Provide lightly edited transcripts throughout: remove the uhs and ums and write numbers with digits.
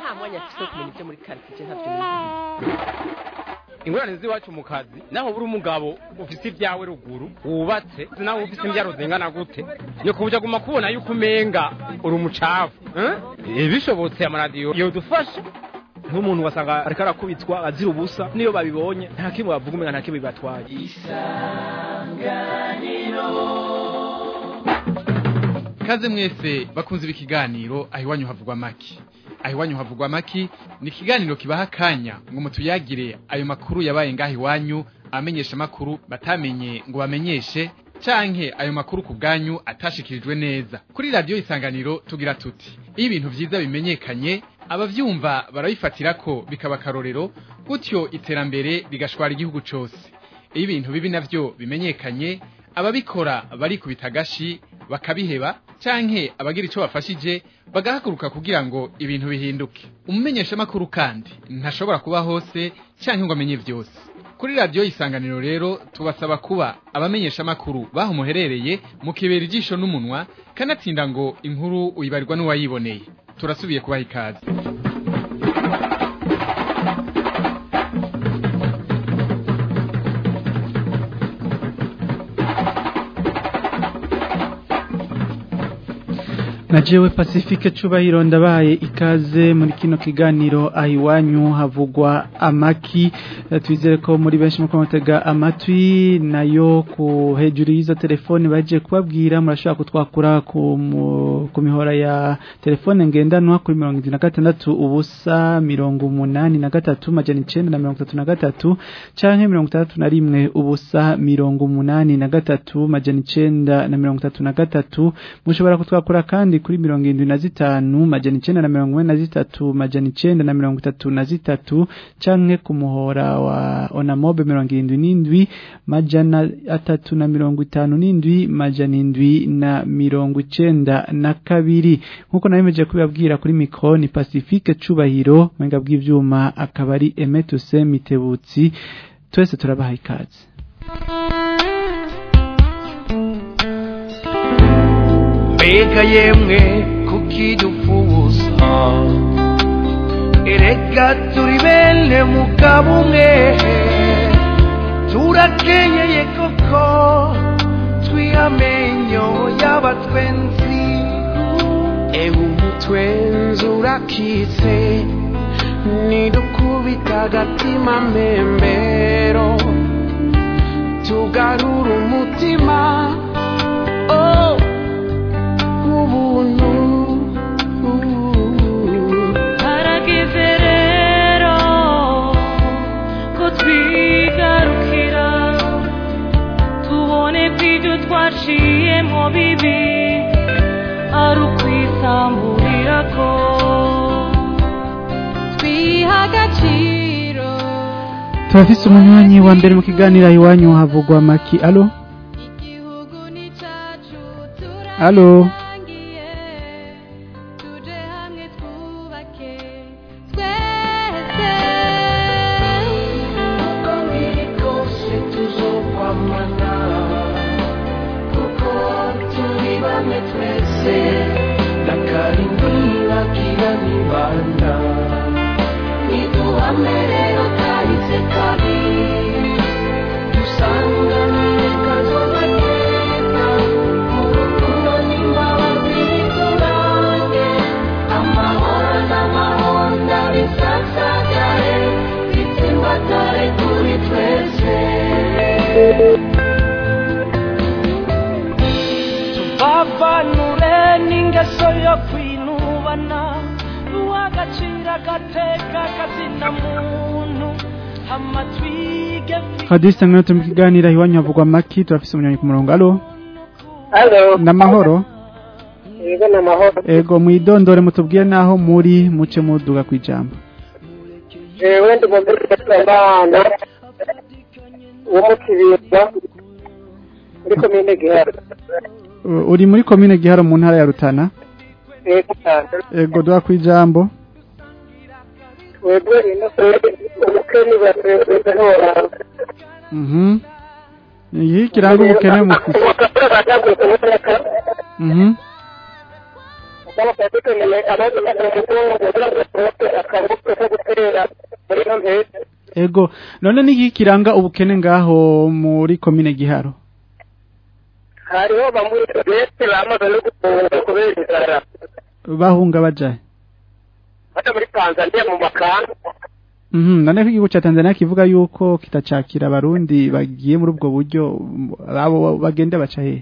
nta mwanya afite kumenya ibyo muri quartier ntavyo ingorane z'iwacu mu kazi naho buri umugabo ufite ibyawe ruguru wubatse naho ufite imbyaro zingana gute yo kubuja guma kubona yuko umenga uri umucafu bishobotse amaradiyo yodufasha nk'umuntu wasanga ariko arakubitwa azira ubusa niyo babibonye nta kimwe bavuga umenga nta kimwe bibatwaye. Kaze mwese bakunze ibikiganiro ahiwanyu havugwa maki. Ahiwanyu havugwa maki ni ikiganiro kibaha kanya ngo mutuyagire ayo makuru yabaye ngaho iwanyu, amenyesha makuru batamenye ngo bamenyeshe canke ayo makuru ku bwanyu atashikirijwe neza. Kuri radio Isanganiro tugira tuti ibintu vyiza bimenyekanye abavyumva barabifatira ko bikaba karorero gutyo iterambere rigashwara igihugu cose. Ibintu bibi navyo bimenyekanye ababikora bari kubitagashi bakabiheba canke abagira ico bafashije bagahaguruka kugira ngo ibintu bihinduke. Umumenyesha makuru kandi ntashobora kuba hose canke ngo amenye vyose. Kuri radio Isanganiro rero tubasaba kuba abamenyesha makuru baho muherereye mu kibera ijisho n'umunwa kanatsinda ngo inkuru uyibarirwa n'uwayiboneye. Turasubiye kubaha ikaze. Najewe Pacifique Cubahiro ndabaye ikaze muri kino kiganiro ahiwanyu havugwa amaki. Twizere ko muri benshi muko mutega amatwi nayo ku hejuru y'izo telefone baje kubabwira murashaka kutwakura ku mihora ya telefone ngendanwa kuri 76 ubusa 83 majana 933 canke 61 ubusa 83 majana 933. Mushobora kutwakura kandi kuri 75 majana 943 majana 933 canke ku muhora wa Onamobe 77 majana 357 majana 792 nkuko nayemeje kubabwira kuri mikro ni Pacifique Cubahiro mwenga bw'ivyuma akaba ari Emetuse Mitebutsi. Twese turabaha ikaze. Mbega yemwe kukidufuza erega turi bene mugabo umwe turakenyeye koko twiyamenyo y'abatwenzi ewe umutwenzi urakitse nidukubita agatima mbembero tugarura umutima ubuntu harageze rero ko twigarukira tubone kw'ibyo twaciyemo bibi ari ukwisamburira ko twiha agaciro. Turafise umunywanyi wa mbere mu kiganiro ahiwanyu havugwa amaki. Alo Alo tubavanure n'ingeso yo kwinubana uwagacira gateka kazina muntu amatwige Hadisa ngano mu kiganiro ahiwanyu havugwa amaki. Turafise umunywanyi ku murongo. Alo namahoro. Yego namahoro. Ego mwidondore mutubwiye naho muri muce muduga kwijambo. Wende mbere y'abana wo mukibira muri komine Giharo. Uri muri komine Giharo mu ntara ya Rutana? Yego cyane. Ego duha kwijambo. Webwe ino umukeni barahora. Iyi kiranga umukene mu. n'abafite dukeneye amazi y'umutungo kugira ngo turote akaruhuko ko gutera muri ino mpeshyi. Ego none niki kiranga ubukene ngaho muri komine Giharo? Hariho bamwe bese bamaze no gufunga kubera inzara. Bahunga bajaye? Hata muri Tanzania mu makamba. None ko igihugu ca Tanzania kivuga yuko kitacakira abarundi bagiye muri ubwo buryo abo bagenda baca he?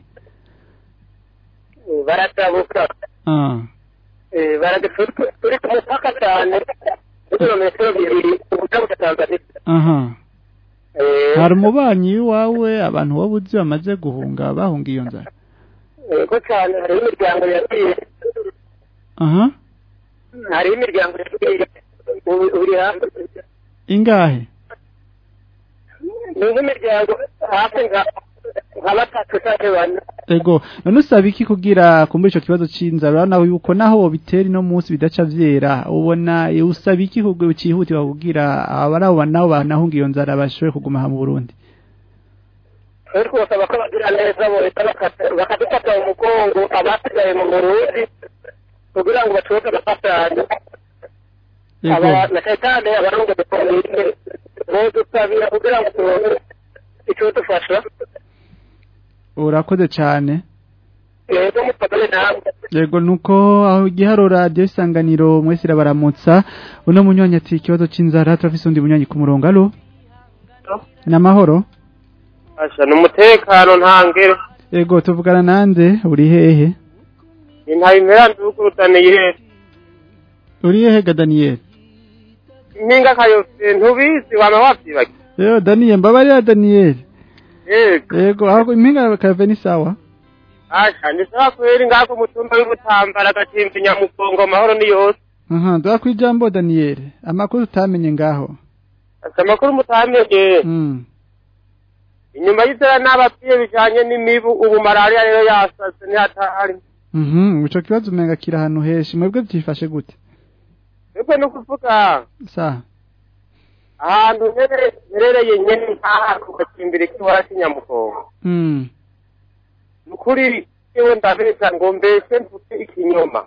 Baratabuka. Baradufuka turi ku mupaka cyane. Kilometero 2 ubutabuka Tanzania. Hari umubanyi wawe abantu wabuze bamaze guhunga bahunga iyo nzara? Ego cyane hari imiryango yagiye. Hari imiryango yagiye. Uri hafi. Ingahe? Ni imiryango hafi nka batatu cyangwa bane. Ego none usaba iki kugira kumbura ico kibazo c'inzara nawe yuko naho biteri no munsi bidaca vyera ubona usaba iki kugira ucihutirwa kugira abaraho naho banahunga iyo nzara bashobe kuguma ha mu Burundi? Ariko basaba ko bagira neza bo bakadufata mu mugongo abasigaye mu Burundi kugira ngo batoke bafatanye. Na shaytani abarongo depolite bo dusabira kugira ngo turonke ico dufasha. Urakoze cyane. Yego mutagane nawe. Yego nuko aho Giharo radio Isanganiro mwese rabaramutsa uno munywanyi ati ikibazo c'inzara turafise undi munywanyi ku murongo. Allo? Namahoro? Asha n'umutekano ntangere. Yego tuvugana nande uri hehe? Intayimera ndukurutaniye. Uri hehe ga Daniel? Ninga kayose ntubizi wama wavyibaki. Yo Daniel mbabarira Daniel. Yego aho impinga kave ni sawa. Asha ni sawa kweri ngako mutumba w'ubutambara gatimba nyamukongo mahoro ni yose. Ndwa kwijambo Daniel amakuru utamenye ngaho. Amakuru mutamenye. Inyuma y'izera n'abapfiye bijanye n'imibu ubu malaria rero yasatse ni hatari. Ico kibazo umenga kira hano heshi mwebwe byifashe gute? Mwebwe no kuvuga. Sa. Ahantu nerereye nyene aha kugacimbira kiwara kinyamukongo. Nukuri yewe ndabesha ngo mbese mvuke ikinyoma.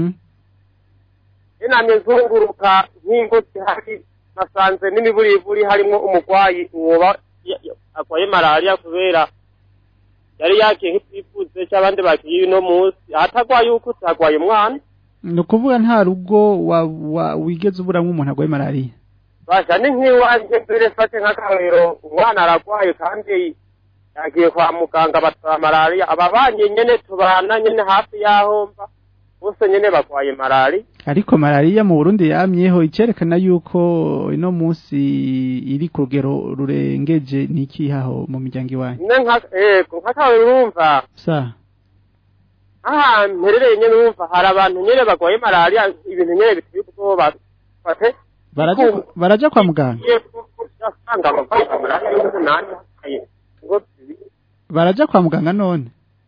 Namye zunguruka nk'ingo zihari nasanze n'imiburiburi harimo umugwayi uwoba akwaye malaria kubera yari yakiye nk'ipfuze cy'abandi bakiye no munsi atagwaye uko tagwaye umwana. Nukuvuga nta rugo wigeze uburamwe umuntu agwaye malaria. Basha ni nk'iwanje mbere fate nk'akarero umwana aragwaye kandi yagiye kwa muganga batwara malaria ababanye nyene tubana nyene hafi yaho mba bose nyene bakwaye malaria. Ariko malaria mu Burundi yamyeho icerekana yuko ino munsi iri ku rugero rurengeje niki haho mu miryango iwanyu. Nk'akarero urumva. Sa. Mperereye nyene urumva hari abantu nyene bagwaye malaria ibintu nyene biteye ubwoba. Fate baraja kwa muganga. Baraja kwa muganga none.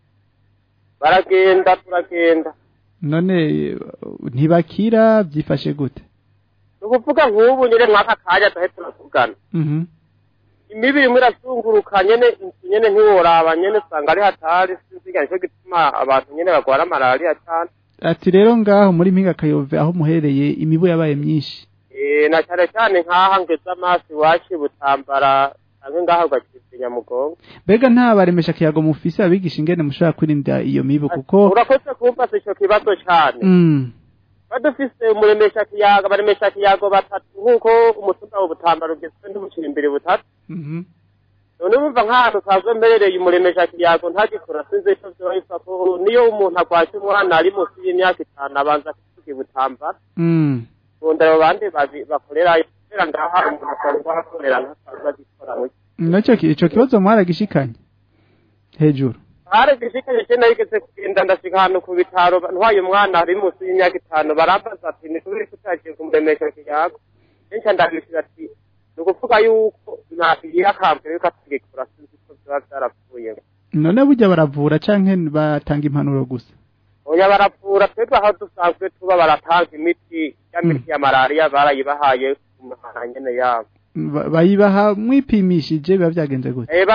Turagenda. None ntibakira byifashe gute? Ukuvuga nk'ubu nyene mwaka kaja tahe turavugana. Imibiri murazunguruka nyene ntiworaba nyene usanga ari hatari sinziga nico gituma abantu nyene bagwara malaria cyane. Ati rero ngaho muri mpinga Kayove aho muhereye imibu yabaye myinshi. Na cyane nkaha ngeze amazi wacu butambara ange ngaho gacinya mugongo. Bega nta baremesha kiyago mufise abigisha ingene mushaka kwirinda iyo mibu kuko urakoze kumva ico kibazo cyane. Badufise umuremesha kiyago baremesha kiyago batatu nkuko umutumba w'ubutambara ugizwe n'ubucimbiri butatu. None umva nkaho kazwe mberereye umuremesha kiyago ntagikora sinze ico vyoyisa ko niyo umuntu agwaje umwana ari munsi y'imyaka 5 abanza kugibutambara. Ndaro bandi bakorera kubera ngaha umuntu akora akorera ntasaza gikora. Nacyo ico kibazo mwaragishikanye hejuru. Haragishikanye cyane yigeze kugenda ndashika hano ku bitaro ntwaye umwana ari munsi y'imyaka 5 barambaza ati ni kuri kutagiye kumuremesha kiyago. Nca ndabishira ati nukuvuga yuko ntakigira kampe yuko atigikora sinzi ko byarapfuye. None burya baravura canke batanga impanuro gusa? Oya baravura twebwe aho dusanzwe tuba baratanga imiti ya malaria barayibahaye ku mahana nyene yabo. Bayibaha mwipimishije biba byagenze gute? Barafise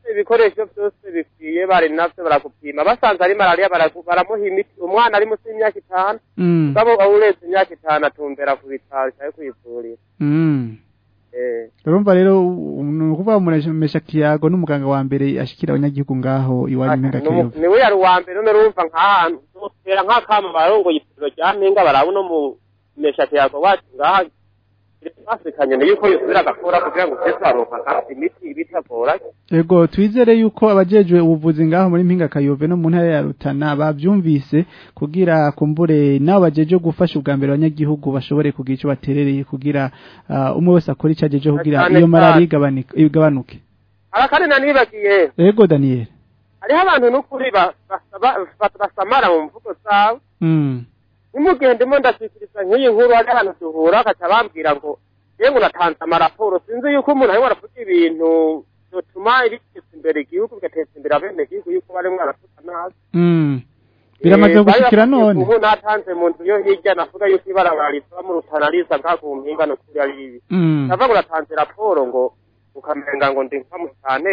ibikoresho byose bikwiye bari navyo barakupima basanze ari malaria baramuha imiti umwana ari musi y'imyaka 5 ngabo awuretse imyaka 5 atumbera ku bitaro cyaje kwivurira urumva rero nukuva muremesha kiyago n'umuganga wa mbere ashikira abanyagihugu ngaho iwanyu Mpinga Kayove niwe yari wa mbere none urumva nk'ahantu zotera nk'akama barongo yipiro rya Mpinga barabuno mu mesha kiyago wacu ngaha basekanye ne yuko yosubira gakora kugira ngo tese aronka imiti ibitagora yego twizere yuko abajejwe ubuvuzi ngaho muri Mpinga Kayove no mu ntara ya Rutana bavyumvise kugira kumbure naho bajeje gufasha ubwa mbere abanyagihugu bashobore kugira ico baterereye kugira umwe wese akora icajeje kugira iyo malaria igabanuke arakane nanibagiye yego Daniel hariho abantu n'ukuri basamara mu mvugo zawe nimugende mo ndashikiriza nk'iyi nkuru ari hano duhura akabambwira ngo yego natanze amaraporo sinzi yuko umuntu ari waravuga ibintu bituma ibiteza imbere igihugu bigateza imbere abene igihugu yuko bari mwarafuta nabi biramaze gushikira none ubu natanze mu nzu yo hirya navuga yuko ibarabara riva mu Rutana riza bwagumpinga no kuri ari ibi navuga ngo natanze raporo ngo ukamenga ngo ndi nkamusane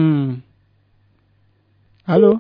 Halo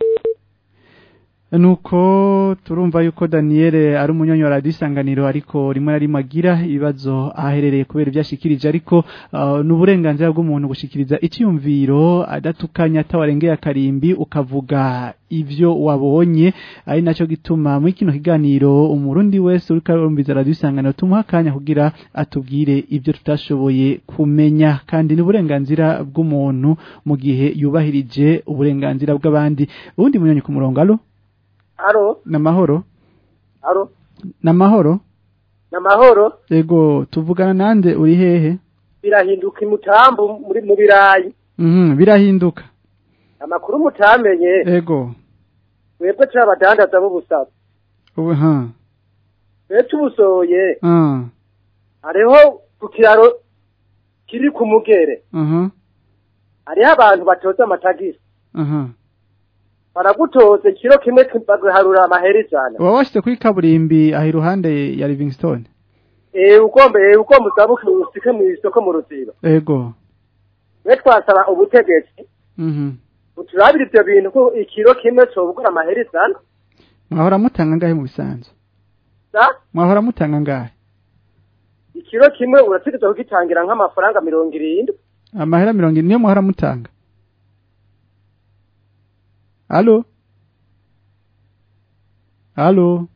nuko turumva yuko Daniel ari umunyonyo radio Isanganiro ariko rimwe na rimwe agira ibibazo aherereye kubera byashikirije ariko n'uburenganzira bw'umuntu gushikiriza icyumviro adatukanya atawarengeye akarimbi ukavuga ivyo wabonye ari naco gituma muri kino kiganiro umurundi wese uri karumbiza radio Isanganiro tumuha kanya kugira atubwire ivyo tutashoboye kumenya kandi n'uburenganzira bw'umuntu mu gihe yubahirije uburenganzira bw'abandi ubundi munyonyo ku murongo alo Aro. Namahoro. Aro. Namahoro. Namahoro. Ego tuvugana nande uri hehe? Birahinduka imutambo muri mu birayi. Birahinduka. Amakuru mutamenye. Ego. Webwe cy'abadandaza b'ubusaba. Tubusoye. Hariho ku kiraro kiri ku mugere. Hariho abantu batoza amatagisi. Baragutoze kiro kimwe baguharura amaheri cyane. Wawashite kuri kaburimbi ahi ruhande ya Livingstone. Uko musabuke usike mu isoko mu Ruziba. Ego. Twasaba ubutegetsi. Uturabira ibyo bintu ko ikiro kimwe cyo bugura amaheri cyane. Mwahora mutanga ngahe mu bisanzwe? Mwahora mutanga ngahe? Ikiro kimwe urategeza kugitangira nk'amafaranga 70. Amahera 70 niyo mwahora mutanga. Halo? Halo?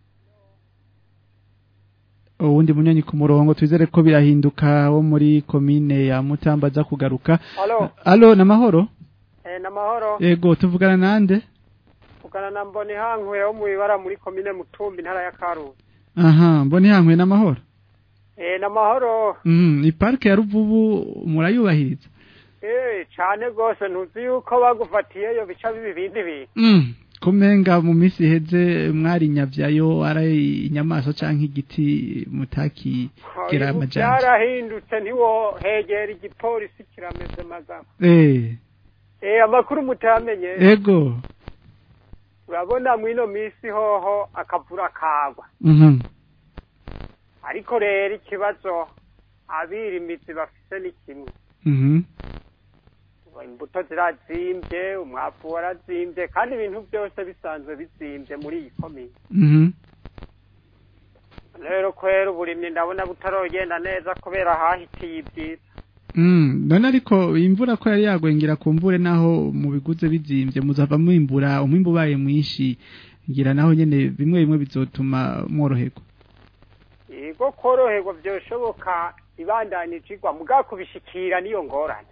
Uwundi munyonyi ku murongo twizere ko birahinduka wo muri komine ya Mutambaza kugaruka. Halo, namahoro? Namahoro. Yego tuvugana nande? Tuvugana na Mboni Hankwe wo mwibara muri komine Mutumbi ntara ya Karusi. Mboni Hankwe namahoro? Namahoro. Ni parke ya Ruvubu murayubahiriza? Cyane gose ntuzi yuko bagufatiyeyo bica bibindi bintu. Kumenga mu misi heze mwari nyavyayo ari inyamaso canke igiti mutaki gira amajanja. Yarahindutse ntiwo hegera igipolisi kirameze magama. Amakuru mutamenye. Ego. Urabona mwino misi hoho akavura kagwa. Ariko rero ikibazo abirimizi bafise ni kimwe. Imbuto zirazimbye umwavu warazimbye kandi ibintu byose bisanzwe bizimbye muri iyi komine rero kwera uburimyi ndabona butarogenda neza kubera hahitiye ibyiza none ariko imvura ko yari yagwengera kumbure naho mu biguze bizimbye muzava mwimbura umwimbu baye mwinshi ngira naho nyene bimwe bimwe bizotuma mworoherwa yego koroherwa byoshoboka ibandanije igwa mugakubishikira niyo ngorane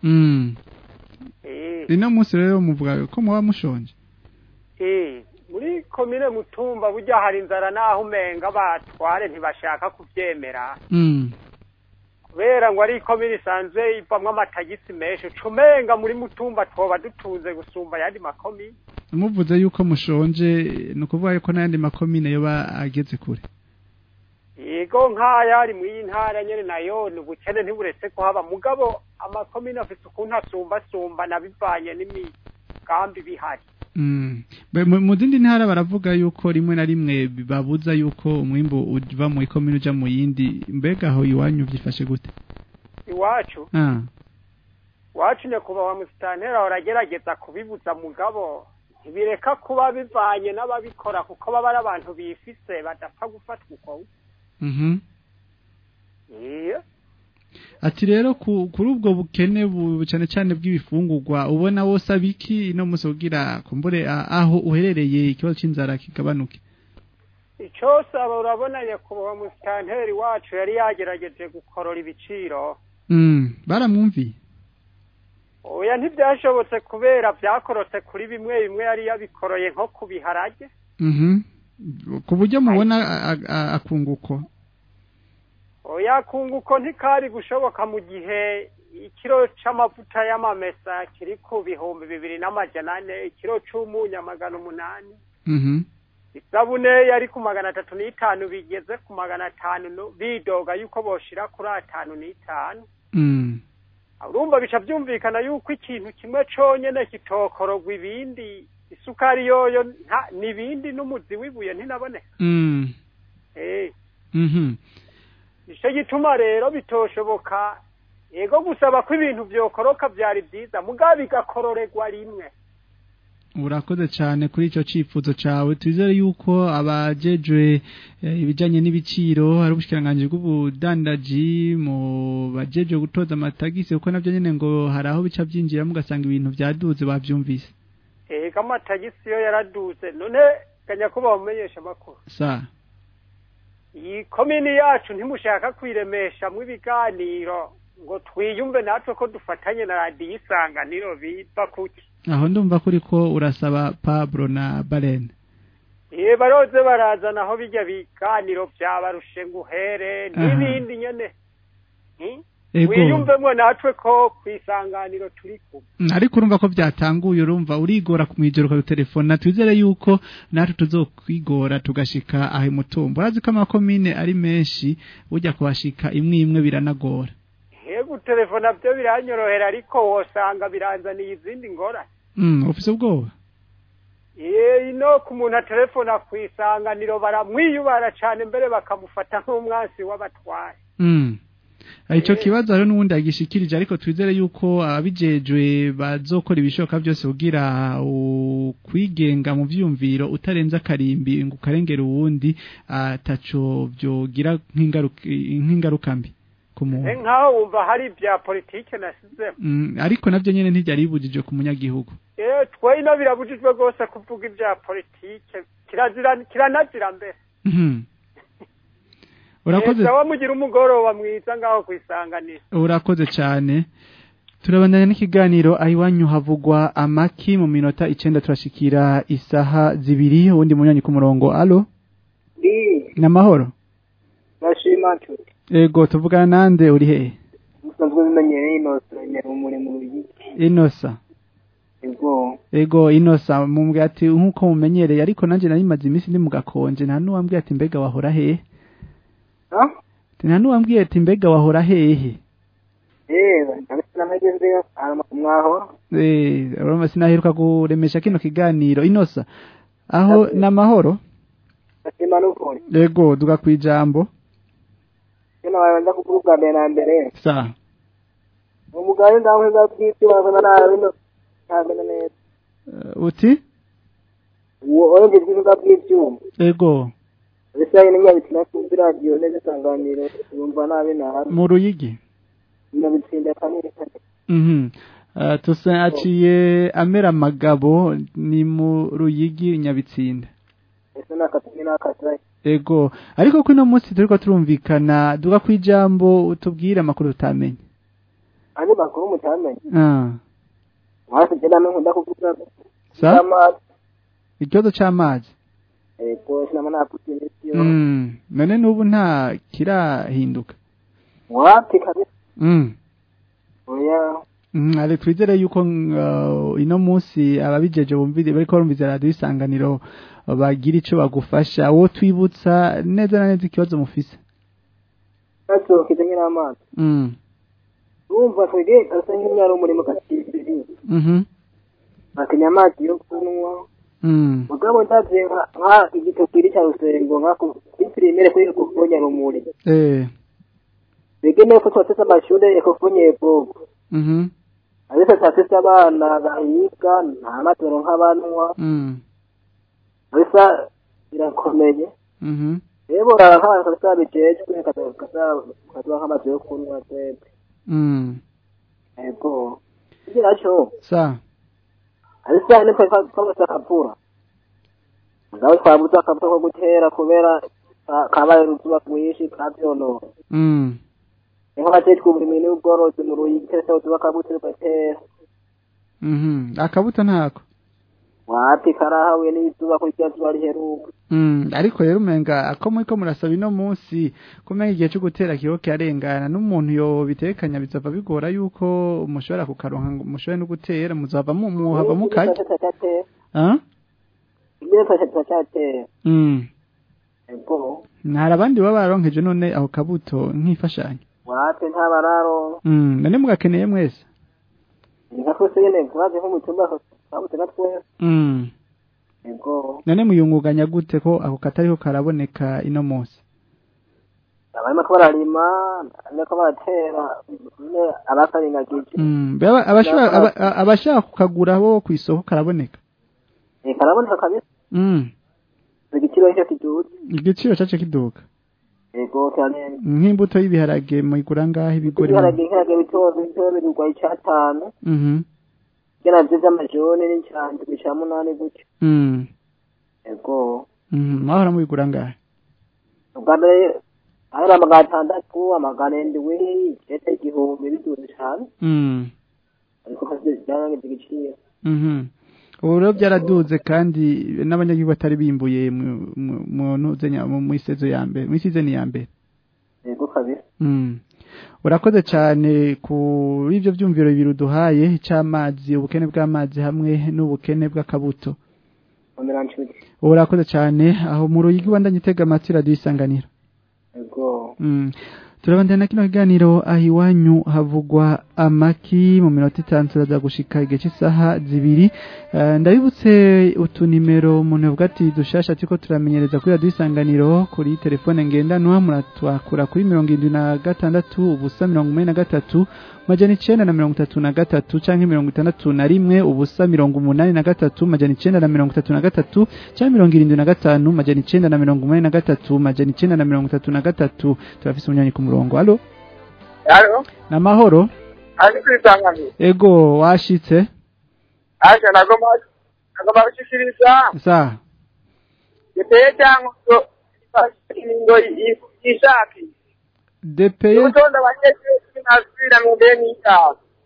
Ino munsi rero muvuga ko muba mushonje. Muri komine Mutumba burya hari inzara naho umenga batware ntibashaka kuvyemera. Kubera ngo ari komine isanzwe ivamwe amatagisi menshi cumenga muri Mutumba twoba dutunze gusumba yandi makomine. Muvuze yuko mushonje nukuvuga yuko n'ayandi makomine yoba ageze kure. Yego nkaya ari muri ntara nyene nayo n'ubukene ntiburetse ko haba mugabo amakomine afite ukuntu asumba nabivanye n'imigambi bihari. Mu zindi ntara baravuga yuko rimwe na rimwe babuza yuko umwimbo uva mu ikomine uja mu yindi mbega aho iwanyu byifashe gute? Iwacu? wacu nyakubahwa musitantera uragerageza kubibuza mugabo ntibireka kuba bivanye n'ababikora kuko baba ari abantu bifise badapfa gufatwa uko. Ati rero kuri ubwo bukene cyane cyane bw'ibifungurwa ubona wose abiki ino musogira kumbure aho uherereye ikibazo cy'inzara kigabanuke. Icyose aba urabona nyakubahwa musitanteri wacu yari yagerageje gukorora ibiciro. Baramwumviye. Oya ntibyashobotse kubera byakorotse kuri bimwe bimwe yari yabikoroye nko ku biharage. Ku buryo mubona akunguko. Oya akunguko ntikari gushoboka mu gihe ikiro c'amavuta y'amamesa kiri ku bihumbi 2,400, ikiro c'umunyu 800. Isabune yari ku 305 bigeze ku 500 bidoga yuko boshira kuri 505. Urumva bica byumvikana yuko ikintu kimwe conyene kitokorogwa ibindi isukari yoyo nibindi n'umuzi wibuye ntinabone. Nisho gituma rero bitoshoboka ego gusaba ko ibintu byokoroka byari byiza mugabe gakororerwa rimwe. Urakoze cyane kuri ico cifuzo cawe twizere yuko abajejwe ibijanye n'ibiciro hari ubushikiranganje bw'ubudandaji mu bajejwe gutoza amatagisi uko navyo nyene ngo hari aho bica byinjira mugasanga ibintu byaduze bavyumvise. Amatagisi yo yaraduze none kanya ko bamenyesha makuru. Iyi komini yacu ntimushaka kwiremesha mu biganiro ngo twiyumve natwe ko dufatanye na radio Isanganiro biba kuki. Aho ndumva kuri ko urasaba Pablo na Balen. Baroze barazana aho bijya biganiro byabarushe nguhere n'ibindi nyene. Wiyumvemwe natwe ko kwisanganiro turi ku. Ariko urumva ko byatanguye urumva urigora kumwijoro ka telefone twizere yuko natwe tuzokwigora tugashika ahe mutumbo. Urazi ko amakomine ari menshi ujya kubashika imwe biranagora. Yego telefone byo biranyorohera ariko wosanga biranzaniye izindi ngora. Ufise ubwoba? Ino ku muntu telefone kwisanganiro baramwiyubara cyane mbere bakamufata nk'umwansi w'abatwaye. Ico kibazo rero n'ubundi agishikirije ariko twizere yuko abijejwe bazokora ibishoka byose kugira kwigenga mu vyumviro utarenza akarimbi ngo karengera uwundi ataco byogira nk'ingaruka mbi kumuntu. Nkaho wumva hari bya politike nasize. Ariko navyo nyene ntibyari bibujije ku munyagihugu. Twe ino birabujijwe gose kuvuga ibya politike kiranazira mbere. Urakoze. Sawa mugira umugoroba mwiza ngaho kwisanganira. Urakoze cyane. Turabandanya n'ikiganiro ahiwanyu havugwa amaki mu minota 9 turashikira isaha 2 undi munyanyi ku murongo. Allo? Namahoro. Bashima tu. Ego tuvugana nande uri he? Musanzwe bimenyereye Inosa nyarumure mu Ruyigi. Inosa. Ego Inosa mumbwe ati nkuko mumenyereye ariko nanje narimaze imisi ndi mu gakonje nta nuwambwiye ati mbega wahora he? Nta nuwambwiye ati mbega wahora hehe? Namageze mwaho. Urumva sinaheruka kuremesha kino kiganiro Inosa. Aho namahoro? Bashima n'ukuri. Ego duga kwijambo. Kino wabanza kuvuga mbere. Sa. Umugabo ndawe zabwiti wazana nawe no cyangwa neza. Uti? Wowe ngizwe bw'ibyuma. Ego. Bisaye n'inyabitina ku radio neza Isanganiro yumva nabe na mu Ruyigi. Nyabitsinda kamwe. Tusa aciye amera magabo ni mu Ruyigi Nyabitsinda. Ese nakatumi nakataye. Ego ariko kuno munsi turiko turumvikana duga kwijambo utubwira makuru utamenye. Ani makuru mutamenye. Wase jena no ndakuvuga. Sa? Ikibazo cy'amazi. Ego sinama naputinye. None nubu nta kirahinduka. Wapi kabisa. Oya. Ale twizere yuko ino munsi ababijeje bumvire bariko barumviza radio Isanganiro bagira ico bagufasha wo twibutsa neza na neza ikibazo mufise. Tato kidengira amazi. Umva twege asanye nyaro muri makatiri. Akinyamazi yo kunwa. Mugabo ndaze nka igitokiri cya Rusengo nkako imprimere kuri kufonya rumuri. Bege nefo twatesa amashure ekofonye epoko. ariko afite abana bahiga nta matoro nk'abanwa bisa birakomeye rero barahaye kabisa bijejwe kaza nk'amazi yo kunywa twebwe ego kugira cyo sa ariko ni kwa sakapura ngaho twabuza akavuga ko gutera kubera kabaye rutuba kwishi kabyono niho batetse uburimwe n'ubworozi mu ruyitese utuba kabutse batera akabuto ntako wati karahawe n'izuba ko ikibazo ari heruka ariko rero umenga akomwe ko murasaba ino munsi kumenga igihe cyo gutera kiho cyarengana n'umuntu yo bitekanya bizava bigora yuko mushobora kukaronka mushobora no gutera muzava muhava mukaje ibyo twachatera ntara abandi baba baronkeje none aho kabuto nk'ifashanyo wate ntabararo none mugakeneye mwese nikakose yene kwaje nko mutumba kabute natwe ego none muyunguganya gute ko ako katariho karaboneka ino munsi abarimo ko bararima nako baratera abasaringagije abashaka kukagura bo ku isoko karaboneka karaboneka kabisa igiciro cyo kiduka igiciro cyace kiduka ego cyane nk'imbuto y'ibiharage muyigura ngaho ibigori ibiharage bitoze bigwa icyatanu kera byiza amajone n'icyandi bisha 8 gutyo ego mahora mubigura ngaho ubwambere ahera amagatandatu amaganendwi cyete igihumbi biduze cyane ariko kaze byaranga igiciro Uro byaraduze kandi n'abanyagihugu batari bimbuye mu nuzenya mu isezo ya mbere mu season ya mbere yego kabisa urakoze cyane kuri ibyo byumviro biruduhaye cy'amazi ubukene bw'amazi hamwe n'ubukene bw'akabuto urakoze cyane aho mu ruyigi bandanye tega amatwi radio Isanganiro yego turabandana kino kiganiro ahiwanyu havugwa amaki mu minota 5 turaza gushika igihe cy'isaha 2 ndabibutse utunimero umuntu avuga ati dushasha tiko turamenyereza kuri radio Isanganiro kuri telefone ngendanwa muratwakura kuri 76 ubusa 43 majana 933 canke 61 ubusa 83 majana 933 canke 75 majana 983 majana 933 turafise umunyanyi ku murongo allo namahoro ari kwisangana ego washitse aje nagoma gushikiriza sa depeye cyangwa ingo ishaki depeye utonda banyeze nasubira mu deni ta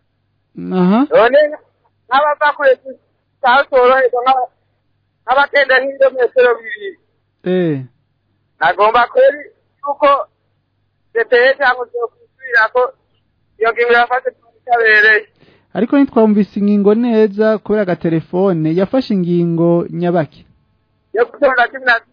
none nk'abava kure cyasoroheza nk'abakenda nk'ibirometero 2 nagomba kweri yuko depeye cyangwa gusubira ko iyo ngingo yafashe tubereye ariko ntitwumvise ingingo neza kubera ga telefone yafashe ingingo nyabaki yo gutonda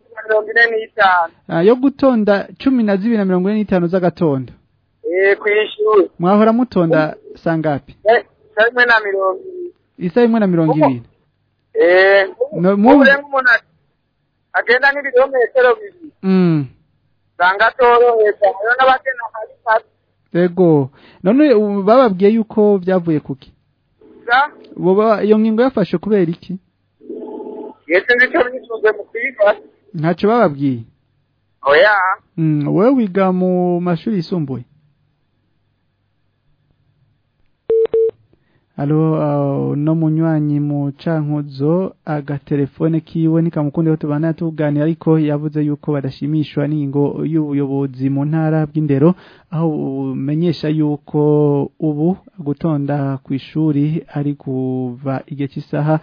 12:45 yo gutonda 12:45 z'agatondo kwishuri mwahora mutonda sangapi rimwe na 20 isa 1:20 no mubure nk'umuntu agenda nk'ibirometero 2 sanga toroheza yo n'abagena hari ego none bababwiye yuko byavuye kuki boba iyo ngingo yafashe kubera iki yese ndicyo bisuze mu kwiga ntacyo bababwiye oya wewe wiga mu mashuri yisumbuye Alo no munywanyi mu cankuzo agatelefone kiwe nikamukunde ho tubana tuganira ariko yavuze yuko badashimishwa n'ingo y'ubuyobozi mu ntara bw'indero aho umenyesha yuko ubu gutonda ku ishuri ari kuva igihe cy'isaha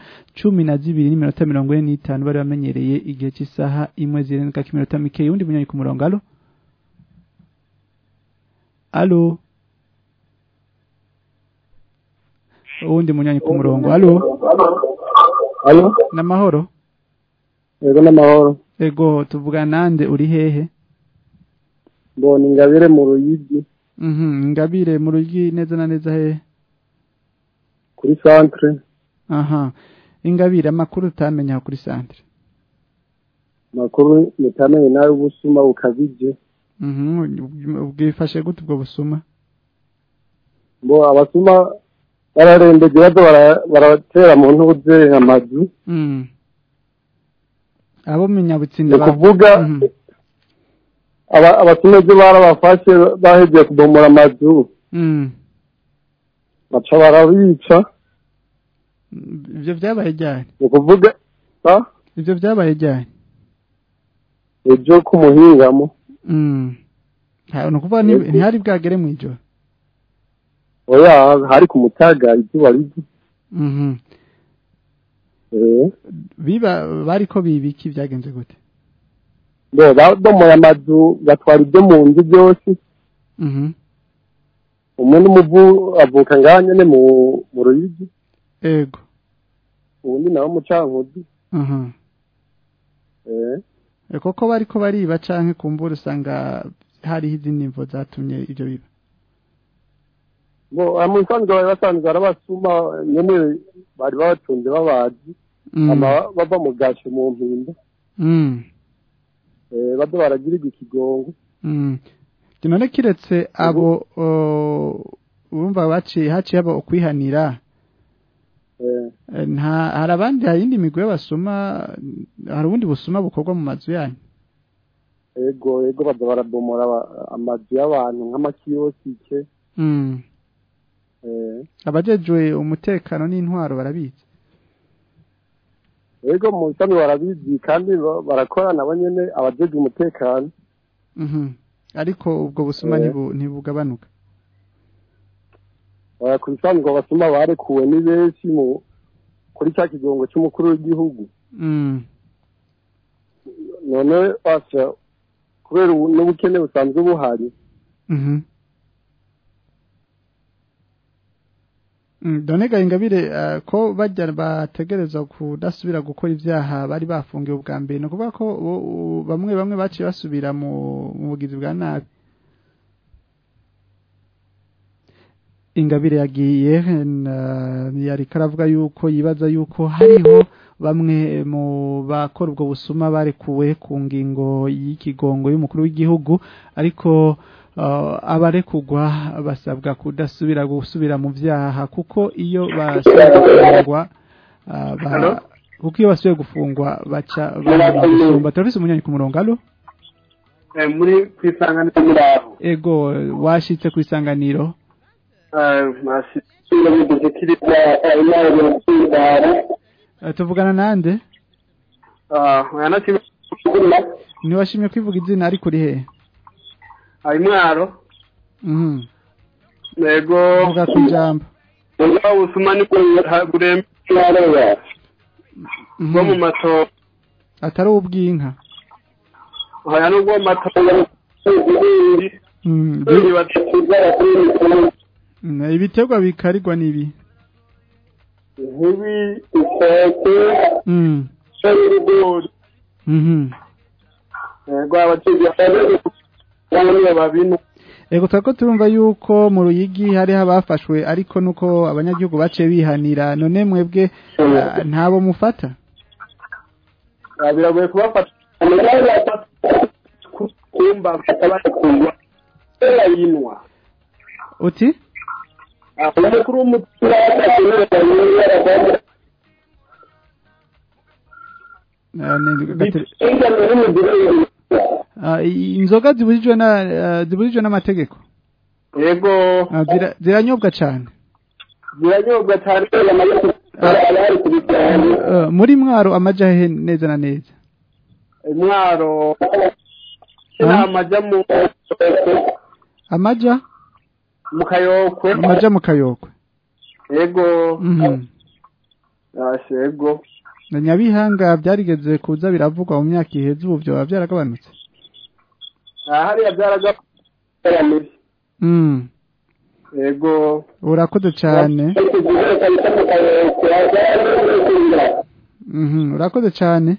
12:45 bari bamenyereye igihe cy'isaha 1:40 mike undi munywanyi ku murongo alo uwundi munyanyi ku murongo allo namahoro yego namahoro ego tuvuga nande uri hehe mbona ingabire mu ruyigi ingabire mu ruyigi neza na neza hehe kuri centre ingabire amakuru utamenya kuri centre makuru mutamenye nawe ubusuma bukabije ubwifashe gute ubwo busuma abasuma bararembeje baratera mu ntuze amazu abo munyabutsinda kuvuga abatumeze barabafashe bahegeye kubomora amazu baca barabica ivyo vyabaye ryari kuvuga ivyo vyabaye ryari ejo kumuhingamo no kuvuga ntihari bwagere mw'ijoro oya hari ku mutaga izuba rizi bariko bibiki vyagenze gute badomoye amazu batwara ibyo mu nzu byose umwe n'umuvu avuka ngaha nyene mu Ruyigi ego ubundi nawe mu Cankuzi koko bariko bariba canke kumbura usanga hariho izindi mvo zatumye ivyo biba amusanzwe bari basanzwe arabasuma nyene bari babatunze babazi bava mu gashe mu mpinda bado baragirirwa ikigongo none kiretse abo urumva haciye abo ukwihanira hari abandi hari indi migwi y'abasuma hari ubundi busuma bukorwa mu mazu yanyu ego baza barabomora amazu y'abantu nk'amakiyosike abajejwe umutekano n'intwaro barabizi ego mu bisanzwe barabizi kandi barakora nabo nyene abajejwe umutekano ariko ubwo busuma ntibugabanuka ku bisanzwe abasuma barekuwe ni benshi kuri cya kigongo cy'umukuru w'igihugu none basha kubera n'ubukene busanzwe buhari Donega Ingabire ko bajya bategereza kudasubira gukora ivyaha bari bafungiye ubwa mbere no kuvuga ko bamwe baciye basubira mu bugizi bwa nabi Ingabire yagiye yari karavuga yuko yibaza yuko hariho bamwe mu bakora ubwo busuma barekuwe ku ngingo y'ikigongo y'umukuru w'igihugu ariko abarekugwa basabwa gusubira mu vyaha kuko iyo basubiye gufungwa baca gusumba turafise umunyanyi ku murongo alo muri kwisanganiro muraho ego washitse kwisanganiro tuvugana nande niwashimye kwivuga izina ariko uri hehe Mwaro nego vuga ku ijambo ubusuma ni burembe bwo mu mato atari ubw'inka aya n'ubwo mu mato ibiterwa bikarigwa n'ibi nk'ibi isake n'ibigori ego abategeka ego twako turumva yuko mu Ruyigi hariho abafashwe ariko nuko abanyagihugu baciye bihanira none mwebwe ntabo mufata biragoye kubafata kumba batakungwa yinwa uti amakuru umutura inzoga ziburijwe n'amategeko yego ziranyobwa cyane amategeko muri Mwaro amaja he neza na neza Mwaro amaja mu Kayokwe amaja mu Kayokwe yego yego na Nyabihanga byarigeze kuza biravugwa mu myaka iheze ubu byo byaragabanutse hariya byaragabanutse yego urakoze cyane urakoze cyane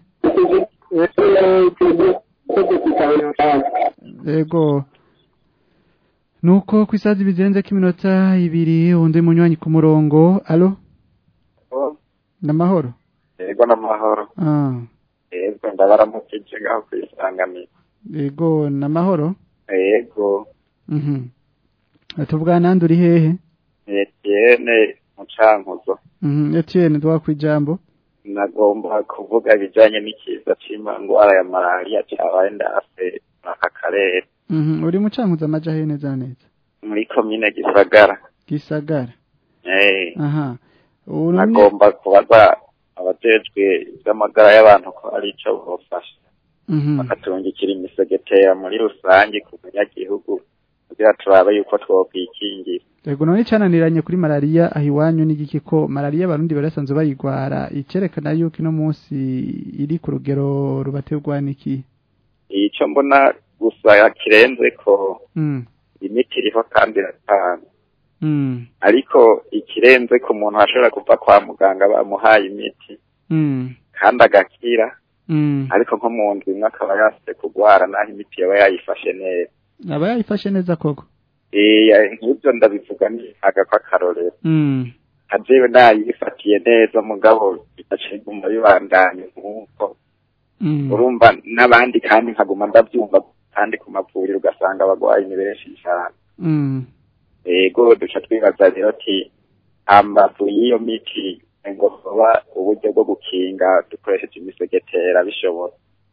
yego nuko kwisaza bizenze k'iminota 2 undi munywanyi ku murongo alo namahoro yego namahoro yego ndabaramukije gaho kwisanganira yego namahoro yego tuvugana nandi uri hehe yene Mucankuzo. Etienne twakwijambo. Nagomba kuvuga ibijanye n'ikiza c'indwara ya malaria cyabaye ndase aka karere. Uri Mucankuzo amaja he neza neza? Muri komine Gisagara. Gisagara. Aha. Nagomba kubaza abajejwe iby'amagara y'abantu ko ari ico bofasha. Bakatungikira imisegetera muri rusange ku banyagihugu kugira turabe yuko twokwikingira. Yego none cyananiranye kuri malaria ahiwanyu n'igiki ko malaria abarundi barasanzwe bayigwara icerekana yuko ino munsi iri ku rugero rubategwa niki? Ico mbona gusa kirenze ko imiti iriho kandi iratanga. Ariko ikirenze ku muntu ashobora kuva kwa muganga bamuhaye imiti kandi agakira. Ariko nko mu ndwi imwe akaba yase kugwara naho imiti yaba yayifashe neza. Aba yayifashe neza koko? Nk'ibyo ndabivuga ni agakwa karorero. Ajewe nayifatiye neza mugabo bidaciguma bibandanye nk'uko. Urumva n'abandi kandi nkaguma ndabyumva kandi ku mavuriro ugasanga abagwayi ni benshi cyane. Ego duca twibaza rero ati amavu y'iyo miti ngo baba uburyo bwo gukinga dukoresheje imisegetera bishobora.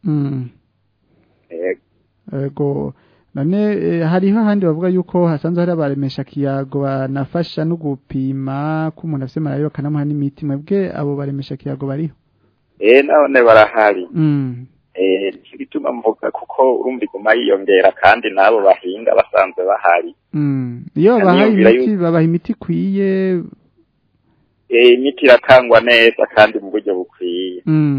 Ego none hariho ahandi bavuga yuko hasanzwe hari abaremesha kiyago banafasha no gupima ko umuntu afite malaria bakanamuha n'imiti mwebwe abo baremesha kiyago bariho? None barahari. Bituma mvuga kuko urumva iguma yiyongera kandi nabo bahinga basanzwe bahari. Iyo bahaye imiti babaha imiti kwiye. Imiti iratangwa neza kandi mu buryo bukwiye.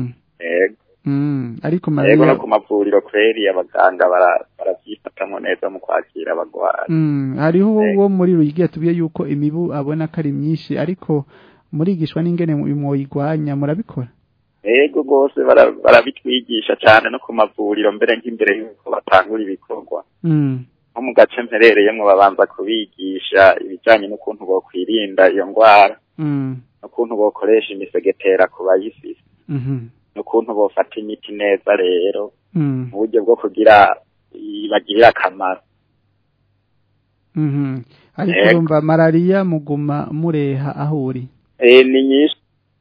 Ariko malaria no ku mavuriro kweri abaganga baravyifatamwo neza mu kwakira abagwayi. Hariho wo muri Ruyigiye tubiye yuko imibu abona kari myinshi ariko murigishwa n'ingene mwoyigwanya murabikora? Ego gose barabitwigisha cyane no ku mavuriro mbere nk'imbere yuko batangura ibikorwa. Nko mu gace mperereyemwo babanza kubigisha ibijanye n'ukuntu bokwirinda iyo ngwara. N'ukuntu bokoresha imisegetera ku bayifise. N'ukuntu bofata imiti neza rero mu buryo bwo kugira ibagirira akamaro. Ariko urumva malaria muguma mureha aho uri? Ni nyinshi.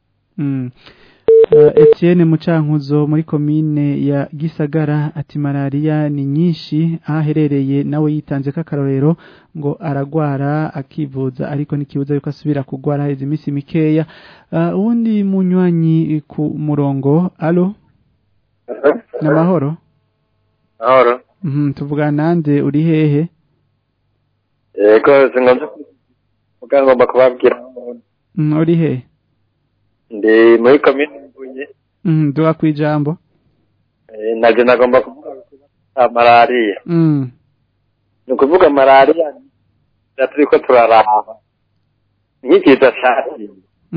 Etienne Mucankuzo muri komine ya Gisagara ati malaria ni nyinshi aherereye nawe yitanze kakarorero ngo aragwara akivuza ariko nikibuza yuko asubira kugwara izi misi mikeya. Undi munywanyi ku murongo. Allo? Namahoro? Mahoro. Tuvuga nande uri hehe? Yego singonze ngomba kubabwira. Uri hehe? Ndi muri komine Mbuye. Duha kwijambo. Naje nagomba kuvuga malaria. Nukuvuga malaria turiko turaraba. Nkikiza cyane.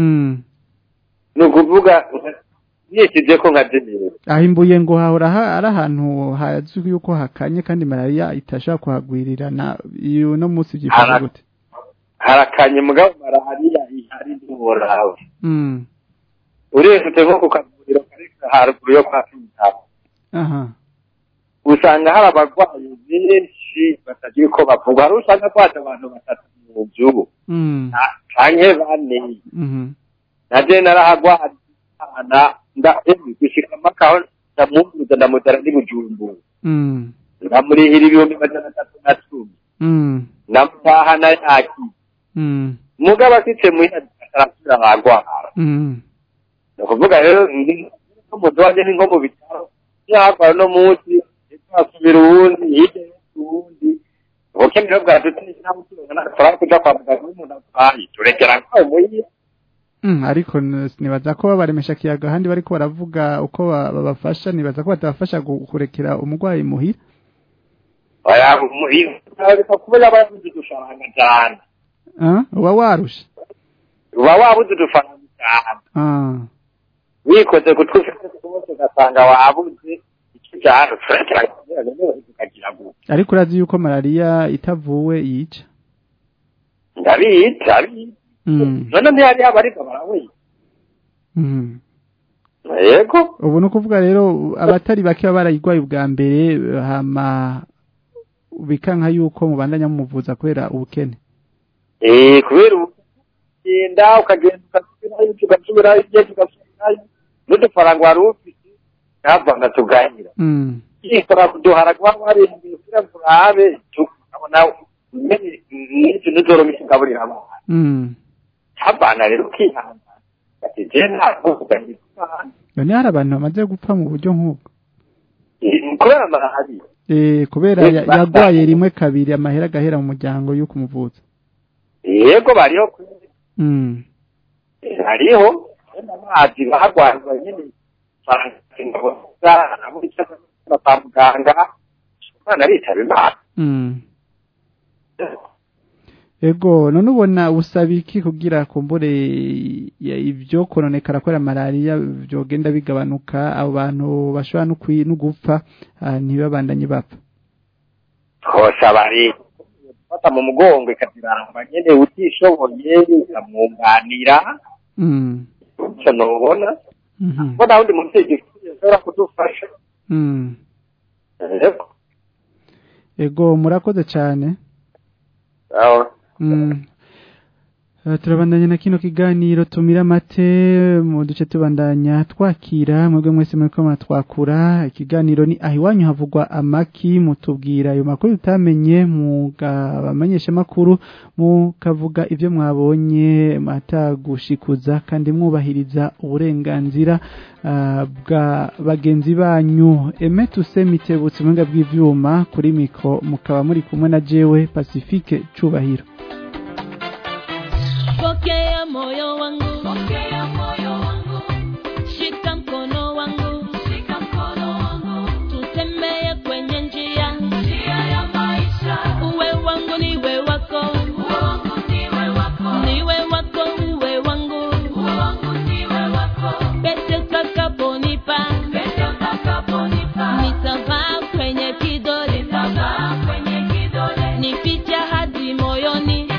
Nukuvuga yekije ko nkadimira. Ahimbuye ngo hahora ari ahantu hazwi yuko hakanye kandi malaria itashaka kuhagwirira na iyo no munsi gifasha gute? Harakanye mugabo malaria ihari ntuhorawe. Uretse nko kukavuriro kareka haruguru yo kwa Kinta. Usanga hari abagwayi benshi batagira ko bavuga hari usanga kwata abantu batatu mu nzu. Canke bane. Naje narahagwa nda gushika makaho ndamumbuza ndamudara ndi Bujumbura. Ndamurihira ibihumbi 310. Namutahana yaki. Mugabo afite muhira arasubira bagwara. Nukuvuga rero n'umuntu wanje ni nko mu bitaro yakwa no munsi asubira uwundi hirya uwundi okemera bwa dutini nabo tubona turakuja kwa muganga n'umuntu apaye turekera ko muyi. Ariko nibaza ko baremesha kiyaga handi bariko baravuga uko babafasha nibaza ko batabafasha kurekera umugwayi muhira. Aya muhira ariko kubera babuze dusharanga cyane. Uba warusha? Uba wabuze dufaranga cyane. Wikoze kutufite kubose gasanga wabuze ikijano turekera kugira ngo. Ariko urazi yuko malaria itavuwe yica? Ndabita. None ntiyari abariko barawe. Yego. Ubu no kuvuga rero abatari bake barayigwaye ubwa mbere hama bikanka yuko mubandanya mumuvuza kubera ubukene. Kubera uragenda ukagenda ugasubirayo igihe tugasubirayo n'udufaranga wari ufite ntabwo tugahira yikora kuduhara kuba warindiriye kugira ngo urabe tukabona n'ibyo nijoro mishingabulira abantu abana rero ukihangana ati je ntabwo ugahita none hari abantu bamaze gupfa mu buryo nk'ubwo kubera malariya kubera yagwaye rimwe kabiri amahera agahera mu muryango y'uko umuvuza yego bariho hariho amazi bahagwarwa nyine kwa muganga umwana aritaba imana ego none ubona usaba iki kugira kumbure ibyo kononekara kubera malariya byogenda bigabanuka abo bantu bashobora no gupfa ntibabandanye bapfa twosaba rero fata mu mugongo ikaziramba nyene utishoboye ikamwunganira icyo nubona ko nta wundi mutegeko ushobora kudufasha ego murakoze cyane turabandanya na kino kiganiro tumira mate mu duce tubandanya twakira mwebwe mwese muriko muratwakura ikiganiro ni ahiwanyu havugwa amaki mutubwira ayo makuru utamenye mugabamenyesha makuru mukavuga ivyo mwabonye matagushikuza kandi mwubahiriza uburenganzira bwa bagenzi banyu emetuse mitebutse mwenga bw'ivyuma kuri miko mukaba muri kumwe na jewe Pacifique Cubahiro. Pokea moyo wangu, shika mkono wangu, tutembee kwenye njia ya maisha. Uwe wangu niwe wako, niwe wako uwe wangu, pete utakaponipa, nitavaa kwenye kidole, nificha hadi moyoni.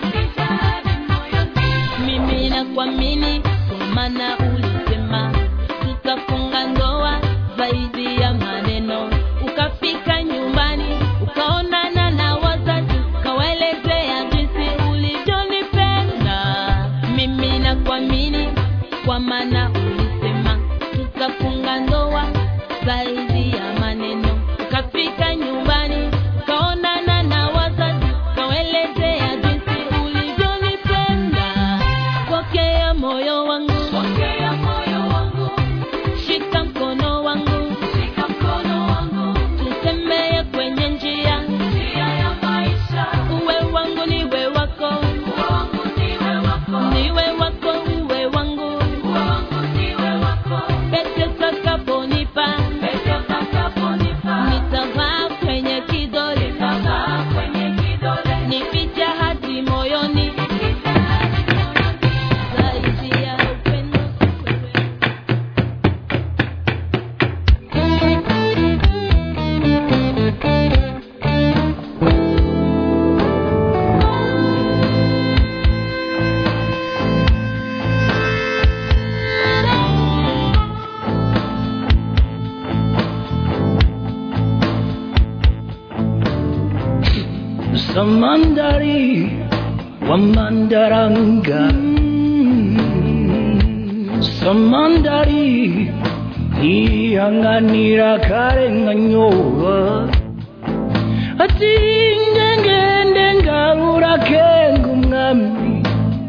Kuamini kwa maana ulisema tutafunga ndoa zaidi ya maneno. Ukafika nyumbani ukaonana na wazazi ukawaelezea jinsi ulivyonipenda. Mimi nakuamini kwa maana ulisema tutafunga ndoa zaidi ya maneno. Ukafika nyumbani ukaonana na wazazi ukawaelezea jinsi ulivyonipenda. Pokea moyo wangu, shika mkono wangu, tutembee kwenye njia ya maisha. Uwe wangu niwe wako, niwe wako uwe wangu, pete utakaponipa, nitavaa kwenye kidole, nificha hadi moyoni. Samandari wa mandaranga, samandari iyanganira karenganyowa, ati ngende ngarura kenga umwami,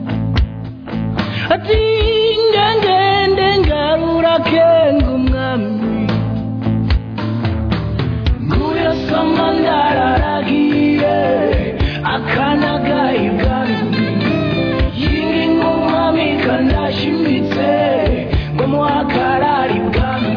ati ngende ngarura kenga umwami, nguya samandara ragiye akanaga ibwami, yingi ngumwami kanashimitse ngo muhakarari ibwami,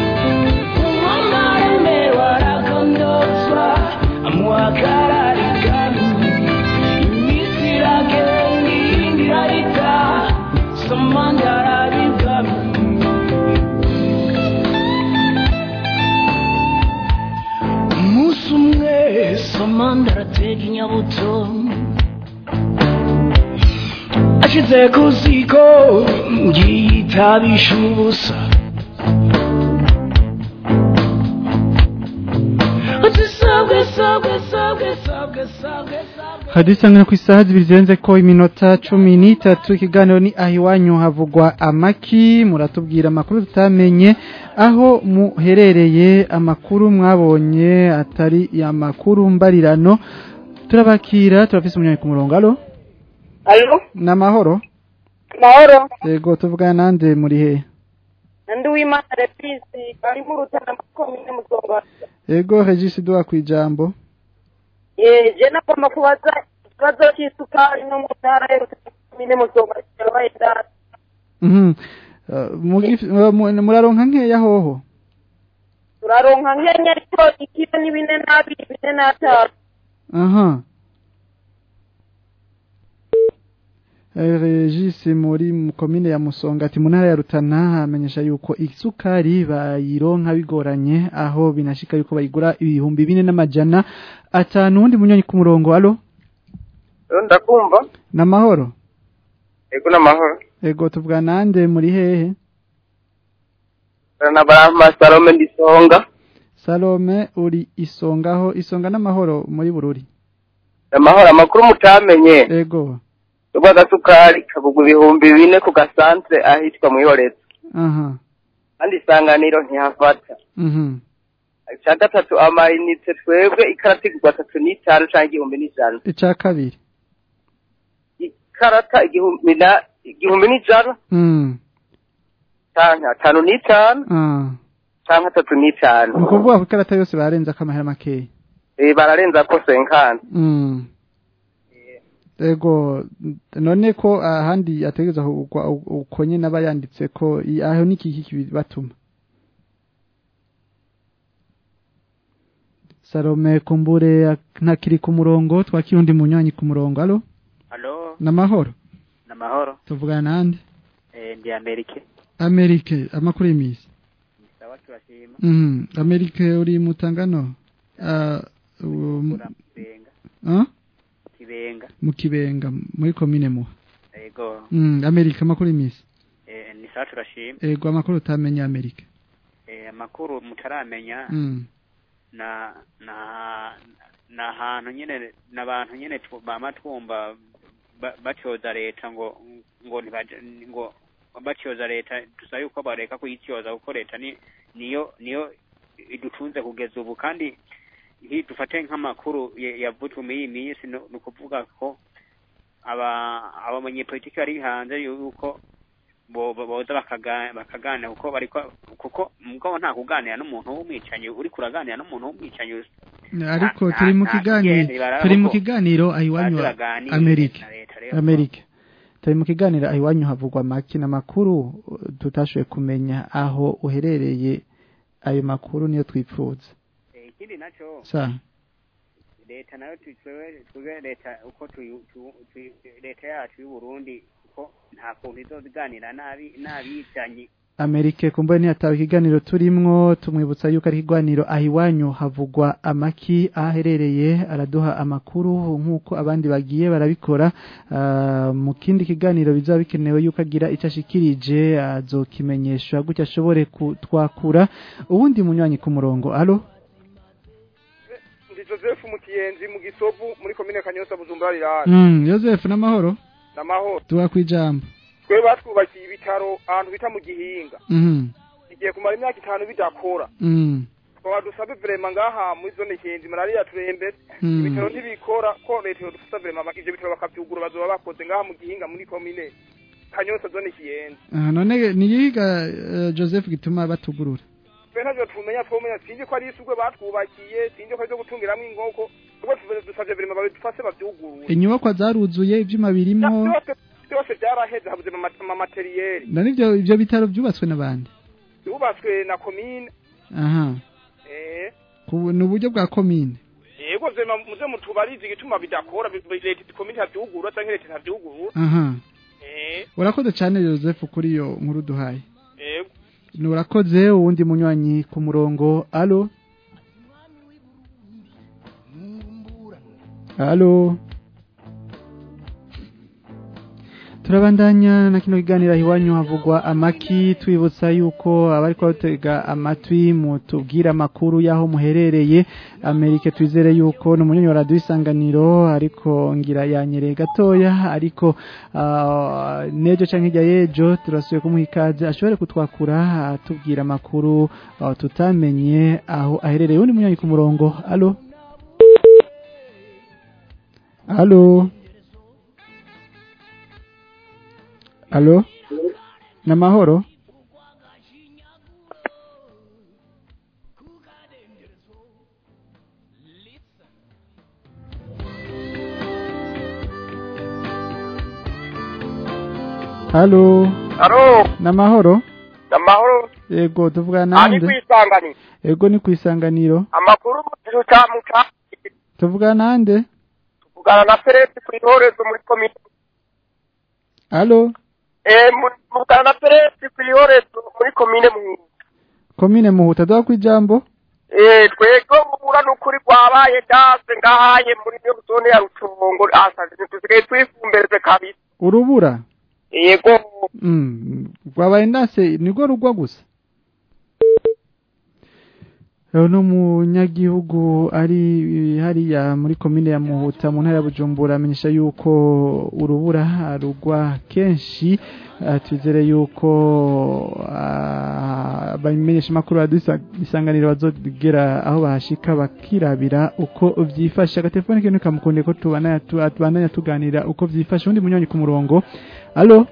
umwamare warakondozwa amuhakarari ibwami, imisi iragengi indi irahita samandara ibwami. Umunsi umwe samandara atega inyabuto, ashize ku ziko yitabisha ubusa, ati sabwe sabwe sabwe sabwe sabwe sabwe hadisangana ku isaha zibirenze ko iminota 13 ikiganiro ni ahiwanyu havugwa amaki muratubwira amakuru tutamenye aho muherereye amakuru mwabonye atari ya makuru mbarirano turabakira turafise umunyanya ku murongo alo namahoro mahoro yego tuvugana nande muri he ndi w'Imana Reprise ari mu Rutana komine Musonga yego Regis duwa kwijambo je nagomba kubaza ikibazo cy'isukari no mu ntara ya Rutana komine Musonga cyabaye data muraronka nkeya hoho turaronka nkenya ariko ikiro ni 4 aha Regis muri mu komine ya Musonga ati mu ntara ya Rutana amenyesha yuko isukari bayironka bigoranye aho binashika yuko bayigura 2400 undi munyonyi ku murongo alo ndakumva namahoro ego namahoro ego tuvuga nande muri hehe na Barama Salome ndisonga Salome uri isongaho isonga namahoro muri Bururi namahoro amakuru mutamenye ego ubwo gasukari kagugwa 4,000 ku gasantre ahitwa mu Yoretse aha kandi isanganiro ntihafata icya gatatu amayinite twebwe ikaratigurwa 3,500 canke 1,500 icya kabiri ikarata 1,500 canke 5,500 canke 3,500 ukuvuga ko ikarata yose barenza akamahera makeya bararenza ko 50 ego none ko ahandi ategeza uko nyine abayanditse ko aho niki batuma Salome kumbure ntakiri ku murongo twakirundi munywanyi ku murongo alo namahoro tuvugana nande ndi Amerike amakuru y'imisi sawa turashima Amerike uri mutangano mu Kibenga muri komine muha yego Amerika amakuru y'imisi ni sawa turashima yego amakuru utamenya Amerika amakuru mutaramenya na hantu nyene nabantu nyene bamatwumba bacyoza leta ngo bacyoza leta tusaye uko bareka kuyityoza uko leta niyo idutunze kugeza ubu kandi dufate nk'amakuru yavutwe muri iyi minsi ni ukuvuga ko abanyepolitiki bari hanze yuko boza bakaganira kuko mugabo nta kuganira n'umuntu w'umwicanyi uri kuraganira n'umuntu w'umwicanyi ariko turi mu kiganiro ahiwanyu Amerika turi mu kiganiro ahiwanyu havugwa maki na makuru tutashoboye kumenya aho uherereye ayo makuru niyo twipfuza ikindi naco leta nayo twebwe leta uko leta yacu y'u Burundi uko nta kuntu izoziganira n'abicanye Amerika kumbe ni atawe ikiganiro turimwo tumwibutsa yuko ari ikiganiro ahiwanyu havugwa amaki aherereye araduha amakuru nkuko abandi bagiye barabikora mu kindi kiganiro bizaba bikenewe yuko agira icashikirije azokimenyesha gutya ashobore kutwakura ubundi munywanyi ku murongo alo Joseph Mukiyenzi mu Gisovu muri komine Kanyosa Bujumbura rirara Joseph namahoro tuwa kwijambo twe batwubakiye ibitaro ahantu bita mu Gihinga igiye kumara imyaka 5 bidakora kwa dusabe vraiment ngaha muri zone Kiyenzi malaria turembe ibitaro ntibikora ko leta yo dufata vraiment ivyo bitaro bakavyugura bazoba bakoze ngaha mu Gihinga muri komine Kanyosa zone Kiyenzi none niyiga Joseph gituma batugurura Ntabwo tumenya sinje ko ari isugwe batwubakiye sinje ko ari zo gutungiramwe inkoko ubwo dusavye birima babifase bavyugurura inyubako zaruzuye ivyuma birimo byose byaraheze habuze ama materiel nani ivyo bitaro byubatswe nabandi byubatswe na commune aha n'uburyo bwa commune yego zema muze mutubarize igituma bidakora leta commune havyugurura canke leta havyugurura aha urakoze cyane Joseph kuri yo nkuru duhaye yego nurakoze uwundi munywanyi ku murongo alo turabandanya na kino kiganiro iwanyu havugwa amaki twibutsa yuko abari kwatega amatwi mutubwira makuru yaho muherereye Amerika twizere yuko no munyonyo radio isanganiro ariko ngira yanyereye gatoya ariko nejo canke jya yejo turasuye kumuhikaze ashobore kutwakura atubwira makuru tutamenye aho aherereye undi munyonyo ku murongo allo allo allo namahoro allo namahoro yego tuvuga nande kwisanganiro yego ni kwisanganiro amakuru muca tuvuga nande tuvugana na Perezi kwihorezo muri komine allo muvugana na Perezi kwihorezo muri komine Muhuta komine Muhuta dwa kwijambo twego ubura nukuri kwabaye dase ngahaye muri yo zone ya Rutongo asaze tusigaye twifumbereze kabisa urubura yego kwabaye ndase niko rugwa gusa no munyagihugu ari hariya muri komine ya Muhuta mu ntara ya Bujumbura amenyesha yuko urubura rugwa kenshi twizere yuko bamenyesha makuru isanganiro bazogera aho bahashika bakirabira uko vyifasha agatelefone kene kamukunde ko tubandanya tuganira uko vyifasha undi munyonyi ku murongo allo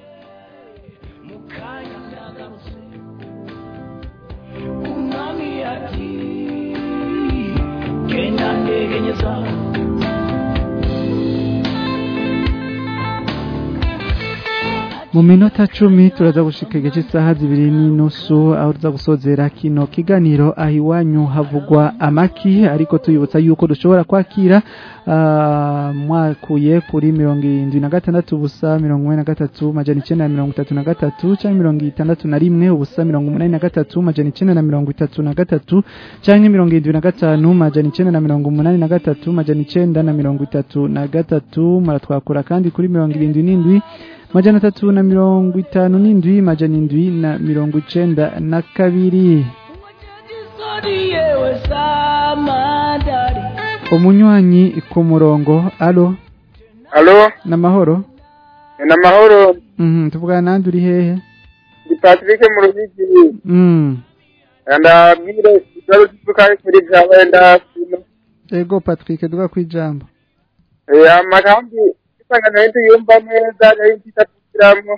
mu minota 10 turaza gushika igice isaha 2:30 aho tuza gusozera kino kiganiro ahiwanyu havugwa amaki ariko tuyibutsa yuko dushobora kwakira mwakuye kuri 76 ubusa 43 majana 933 cyangwa 61 ubusa 83 majana 933 cyangwa 75 majana 983 majana 933 maratwakura kandi kuri 77 majana 357 majana 792 umunywanyi ku murongo allo namahoro tuvugana nande uri hehe ndi Patrick mu Rubigi ndabwire igaro cy'ukari kuri byabaye ndasino ego Patrick duga kwijambo amakambi isangana yindi yumva neza yitatukiramwo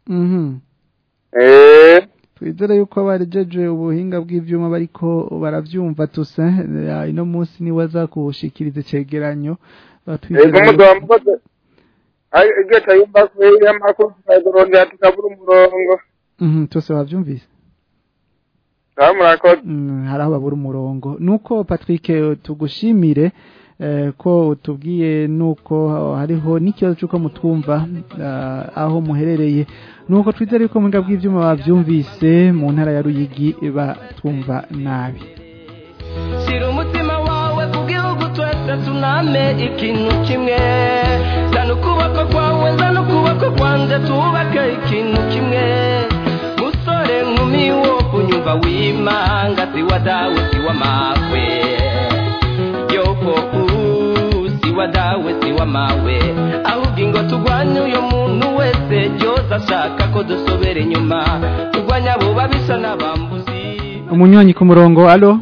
twizere yuko barejeje ubuhinga bw'ivyuma bariko baravyumva tuse ino munsi ni waza kushikiriza cegeranyo twizere mudambuze igeta yumva kwe amakuru twadoronda tukabura umurongo tose bavyumvise murakoze haraho babura umurongo nuko Patrick tugushimire ko utubwiye nuko hariho n'ikibazo cyuko mutwumva aho muherereye nuko twizere ko mwinga bw'ivyuma bavyumvise mu ntara ya Ruyigi batwumva nabi Sira umutima wawe kugihugu twese tuname ikintu kimwe zano kubako kwawe zano kubako kwanje tubake ikintu kimwe musore nkumi wo kunyumva wimanga si wadawe si wamawe yoko si wadawe si wamawe ahubwo ngo tugwanye uyo muntu wese yoza ashaka ko dusobera inyuma tugwanya abo babisa n'abambuzi umunywanyi ku murongo allo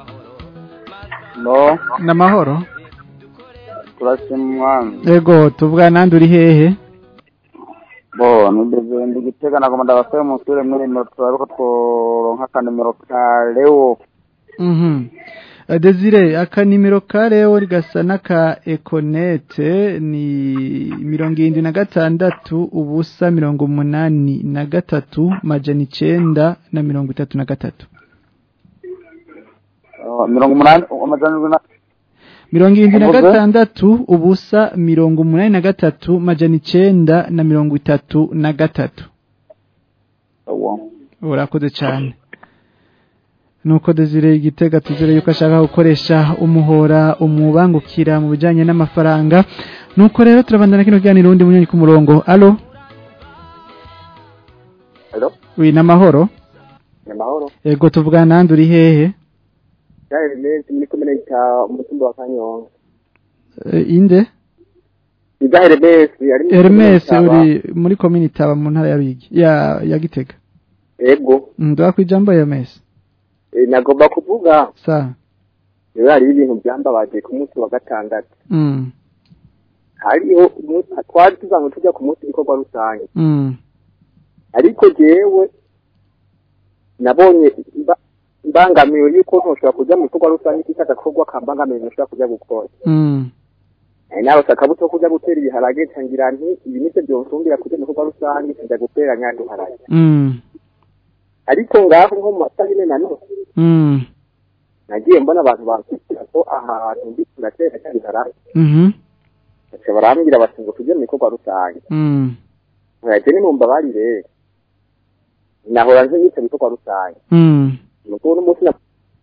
no namahoro turasimwa ego tuvuga nande uri hehe bo nibeze ndi Gitega nagomba ndabasaba umusure muri mutwaro ko tworonka kanimero ka Leo Desire akanimero ka Leo rigasa naka Econet ni 76 ubusa 83 majana 933 76 ubusa 83 majana 933 urakoze cyane nuko Desire Igitega tuzere yuko ashaka gukoresha umuhora umubangukira mu bijanye n'amafaranga nuko rero turabandana kino kiganiro undi munyoni ku murongo allo wi namahoro namahoro ego tuvugana nande uri hehe Hermes muri komine ta umutumba wa Kanyonga inde Hermes uri muri komine taba mu ntara ya Bigi ya Gitega ego ndwa kwijambo Hermes nagomba kuvuga sa hari ibintu byambabaje ku munsi wa gatandatu hariho twari tuzango tujya ku munsi w'ikorwa rusange ariko jewe nabonye mbangamiwe yuko ntushobora kujya mu bikorwa rusange kikata korwa kambangamiwe ntushobora kujya gukora nawe sakabuto kujya gutera ibiharage tangira nti ibi nivyo byonsumbira kujya mu bikorwa rusange kujya gutera nyandi harage ariko ngaho nko mu masabine nanone nagiye mbona abantu bakikira ko ahantu ndi kuratera cyane harage ese barambira bati ngo tujye mu bikorwa rusange ntaje ni mumba bari rero nahora nje yite mu bikorwa rusange nuko n'umunsi na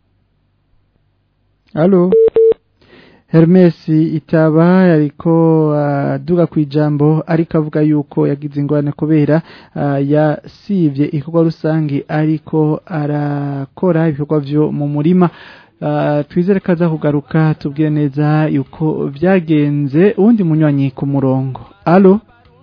Allo Hermes itaba yariko duga kwijambo ariko avuga yuko yagize ingwane kubera yasivye ikorwa rusangi ariko arakora ibikorwa vyo mu murima twizere kaza kugaruka tubwire neza yuko vyagenze uwundi munywanyi ku murongo allo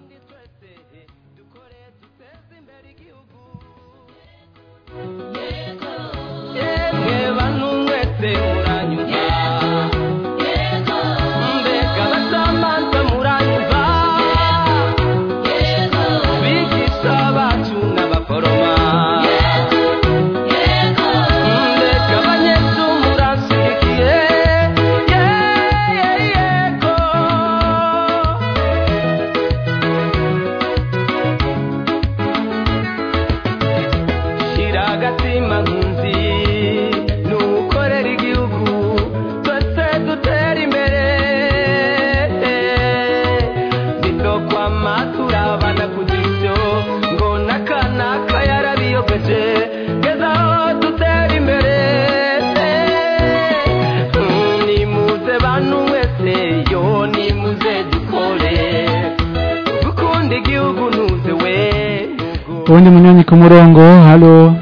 Uwundi munywanyi ku murongo halo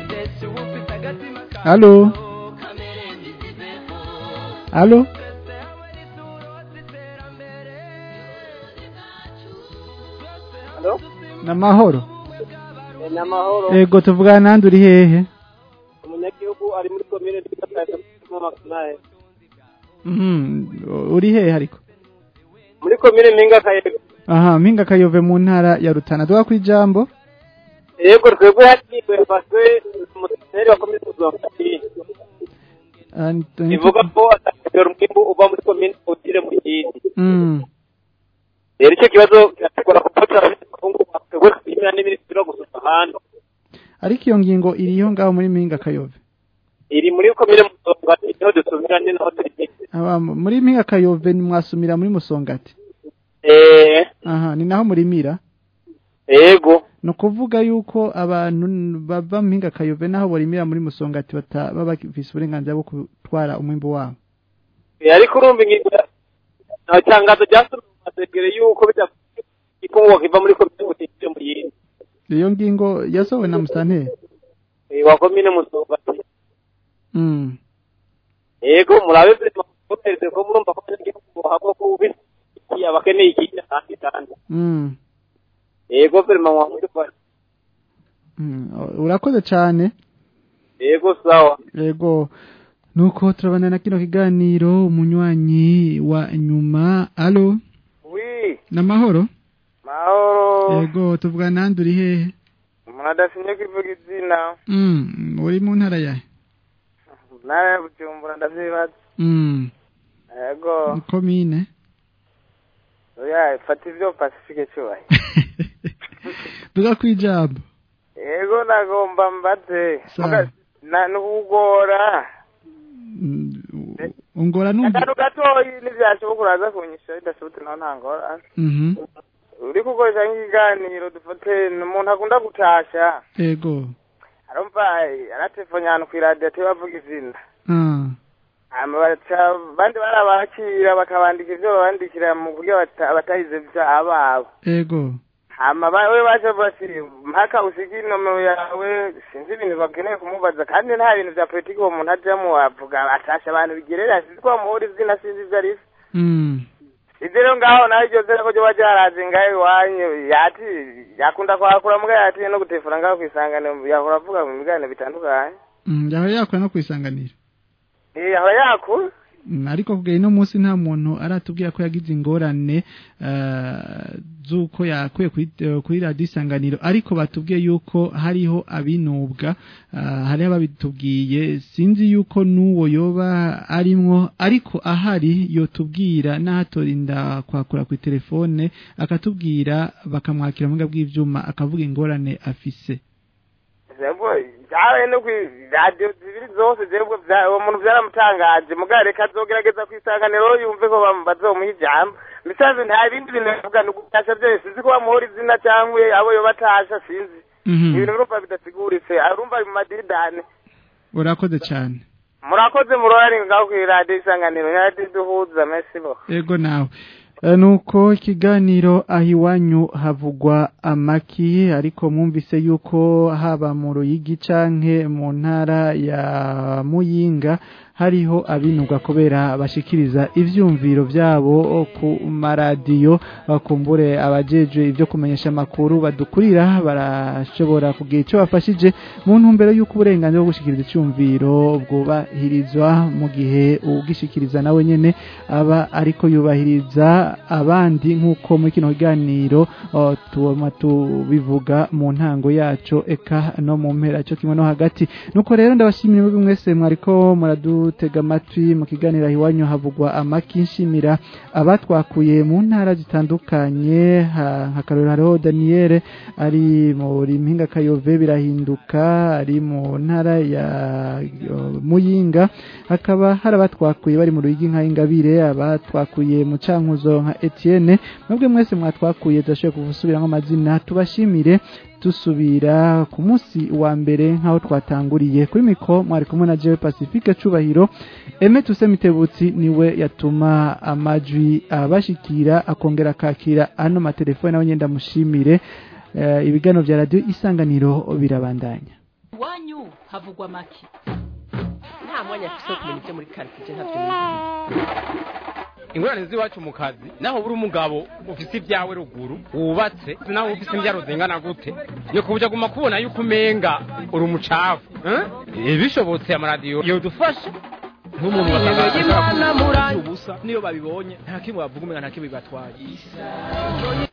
halo halo Halo namahoro namahoro ego tuvugana nande uri hehe umunyagihugu ari muri komine mu Makinaye uri hehe ariko muri komine Mpinga Kayove aha Mpinga Kayove mu ntara ya Rutana duha kwijambo Yego twebwe hakiriwe baswe umutere wa komine Muzambati ivuga ko atakora umwimbu uba muri komine utire mu yindi rero icyo kibazo cyakora kupota kungu twebwe kwimira n'iministri gusuka hano ariko iyo ngingo iriho ngaho muri Mpinga Kayove iri muri komine Muzambati niho dusubiranye naho turi muri Mpinga Kayove mwasumira muri Musongati aha ni naho murimira Yego no kuvuga yuko abantu bava Mpinga Kayove naho borimira muri Musongati baba bafise uburenganzira bwo gutwara umwimbo wabo ariko urumva ingingo natangazo ryasomye yuko bidakungo kiva muri komine utije mu yindi iyo ngingo yasowe na Musanteri wa komine Musongati Yego murabe ko murumva ko ngiye habo ko ubi abakeneye ikindi kandi Yego firma wa mutufara urakoze cyane Yego sawa Yego nuko turabana na kino kiganiro umunywanyi wa nyuma allo Oui namahoro Mahoro Yego tuvugana nande uri hehe Munadafinye kivuga izina uri mu ntara yahe Ntara Bujumbura ndavyibaza Yego komine Oya fata ivyo Pacifique cyubaye Duga kwijambo Yego nagomba mbaze nugora ungora numva gatoyi n'ivyashoboka uraza kunyisha bidashobotse naho ntangora uri kukoresha nk'ikiganiro dufate umuntu akunda gutasha yego arumva aratelefone ahantu kw'iradiyo ati bavuga izina bandi barabakira bakabandika ivyo babandikira mu buryo batahize vya ababo yego hama we baje basi mpaka usigi nomero yawe sinzi ibintu bakeneye kumubaza kandi nta bintu vya politiki uwo muntu ajamo avuga atasha abantu bigerera sinzi ko muhuri zina sinzi vyari idero ngaho nayo jozera ko baje arazi ngaye wanyu yati yakunda kwakura mbwa yati no gutefura ngaho kwisanganira yahora avuga mu migane bitandukanye yahora yakora no kwisanganira yahora yakura ariko kugera no munsi nta muntu aratubwira ko yagize ingorane zuko yakuye kuri radio Isanganiro ariko batubwiye yuko hariho abinubwa hari ababitubwiye sinzi yuko nuwo yoba arimwo ariko ahari yotubwira n'ahatorinda kwakura ku telefone akatubwira bakamwakira mu bw'ivyuma akavuga ingorane afise jawe no kwi radio zibiri zose zebwe uwo muntu byaramutangaje mugare kazogerageza kwisanganiro yumve ko bazomuha ijambo misanze nta bindi bintu bavuga no gutasha byose sinzi ko bamuhora izina cyangwa abo yo batasha sinzi ibintu urumva bidatiguritse arumva mu madiridane urakoze cyane murakoze murorani ngaho ku radio Isanganiro radio duhuza merci bo yego nawe nuko ikiganiro ahiwanyu havugwa amaki ariko mwumvise yuko haba mu Ruyigi canke mu ntara ya Muyinga hariho abinubwa kubera bashikiriza ivyumviro vyabo ku maradiyo bakumbure abajeje ivyo kumenyesha makuru badukurira barashobora kugira ico bafashije mu ntumbero yuko uburenganzira bwo gushikiriza icyumviro bwubahirizwa mu gihe ugishikiriza nawe nyene aba ariko yubahiriza abandi nkuko muri kino kiganiro tuboma tubivuga mu ntango yaco eka no mu mpera cyo kimwe no hagati nuko rero ndabashimira mwese mwariko tega amatwi mu kiganiro ahiwanyu havugwa amaki nshimira abatwakuye mu ntara zitandukanye nka Karorero Daniel ari mu Mpinga Kayove birahinduka ari mu ntara ya Muyinga hakaba hari abatwakuye bari mu Ruyigi nka Ingabire abatwakuye mu Cankuzo nka Etienne mwebwe mwese mwatwakuye zashoboye kuvusubira amazina tubashimire tusubira ku munsi wa mbere nkaho twatanguriye kuri miko mwari kumwe na Jewe Pacifique Cubahiro Eme Tusemitebutsi niwe yatuma amajwi abashikira akongera kakira ano matelefone nawe nyenda mushimire ibigano vya radio Isanganiro birabandanya wanyu havugwa maki nta mwanya afise kumenya ivyo muri quartier ntavyo ingorane z'iwacu mu kazi naho buri umugabo ufise ibyawe ruguru wubatse naho ufise imbyaro zingana gute ni kubuja guma kubona yuko umenga uri umucafu bishobotse amaradiyo yodufasha nk'umuntu basanga ubusa niyo babibonye nta kimwe bavuga umenga nta kimwe bibatwaye